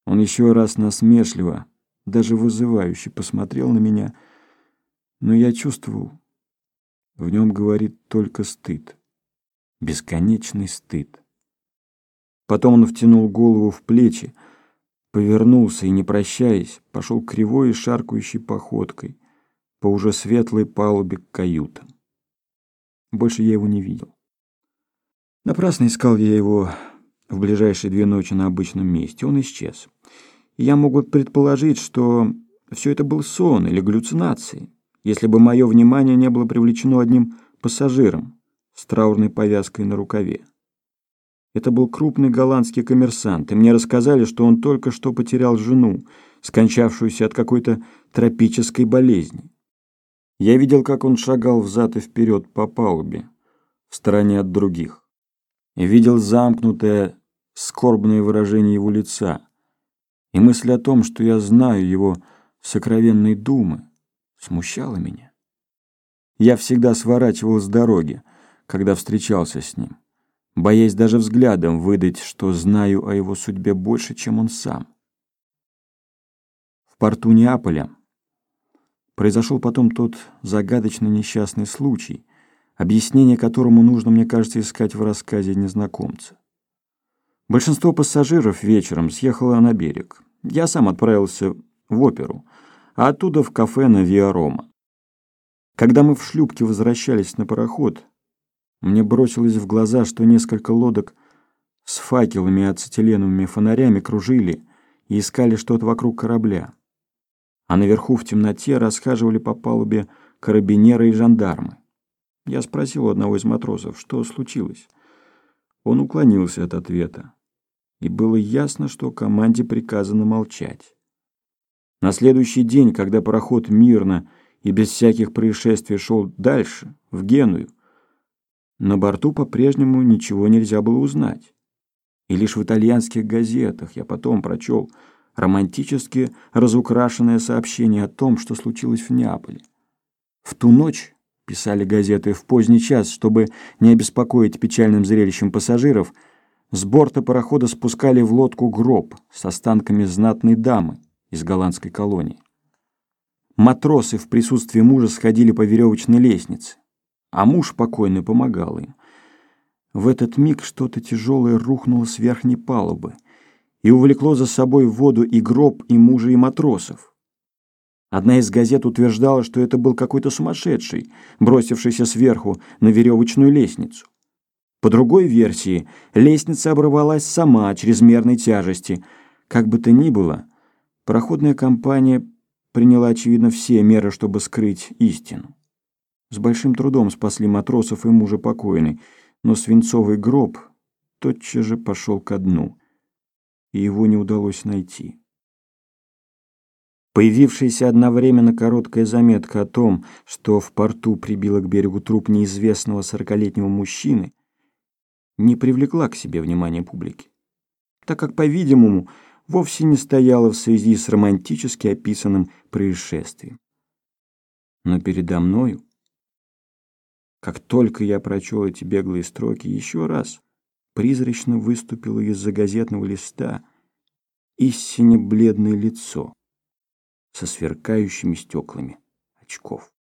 Он еще раз насмешливо, даже вызывающе посмотрел на меня, но я чувствовал, в нем говорит только стыд, бесконечный стыд. Потом он втянул голову в плечи, повернулся и, не прощаясь, пошел кривой и шаркающей походкой по уже светлой палубе к каютам. Больше я его не видел. Напрасно искал я его в ближайшие 2 ночи на обычном месте. Он исчез. И я мог бы предположить, что все это был сон или галлюцинации, если бы мое внимание не было привлечено одним пассажиром с траурной повязкой на рукаве. Это был крупный голландский коммерсант, и мне рассказали, что он только что потерял жену, скончавшуюся от какой-то тропической болезни. Я видел, как он шагал взад и вперед по палубе, в стороне от других, и видел замкнутое, скорбное выражение его лица, и мысль о том, что я знаю его сокровенные думы, смущала меня. Я всегда сворачивал с дороги, когда встречался с ним, боясь даже взглядом выдать, что знаю о его судьбе больше, чем он сам. В порту Неаполя произошел потом тот загадочный несчастный случай, объяснение которому нужно, мне кажется, искать в рассказе незнакомца. Большинство пассажиров вечером съехало на берег. Я сам отправился в оперу, а оттуда в кафе на Виа-Рома. Когда мы в шлюпке возвращались на пароход, мне бросилось в глаза, что несколько лодок с факелами и ацетиленовыми фонарями кружили и искали что-то вокруг корабля. А наверху в темноте расхаживали по палубе карабинеры и жандармы. Я спросил у одного из матросов, что случилось. Он уклонился от ответа, и было ясно, что команде приказано молчать. На следующий день, когда пароход мирно и без всяких происшествий шел дальше, в Геную, на борту по-прежнему ничего нельзя было узнать. И лишь в итальянских газетах я потом прочел романтически разукрашенное сообщение о том, что случилось в Неаполе. В ту ночь, писали газеты, в поздний час, чтобы не обеспокоить печальным зрелищем пассажиров, с борта парохода спускали в лодку гроб с останками знатной дамы из голландской колонии. Матросы в присутствии мужа сходили по веревочной лестнице, а муж покойный помогал им. В этот миг что-то тяжелое рухнуло с верхней палубы и увлекло за собой в воду и гроб, и мужа, и матросов. Одна из газет утверждала, что это был какой-то сумасшедший, бросившийся сверху на веревочную лестницу. По другой версии, лестница оборвалась сама от чрезмерной тяжести. Как бы то ни было, пароходная компания приняла, очевидно, все меры, чтобы скрыть истину. С большим трудом спасли матросов и мужа покойной, но свинцовый гроб тотчас же пошел ко дну, и его не удалось найти. Появившаяся одновременно короткая заметка о том, что в порту прибило к берегу труп неизвестного 40-летнего мужчины, не привлекла к себе внимания публики, так как, по-видимому, вовсе не стояла в связи с романтически описанным происшествием. Но передо мною, как только я прочел эти беглые строки, еще раз призрачно выступило из-за газетного листа истинно бледное лицо со сверкающими стеклами очков.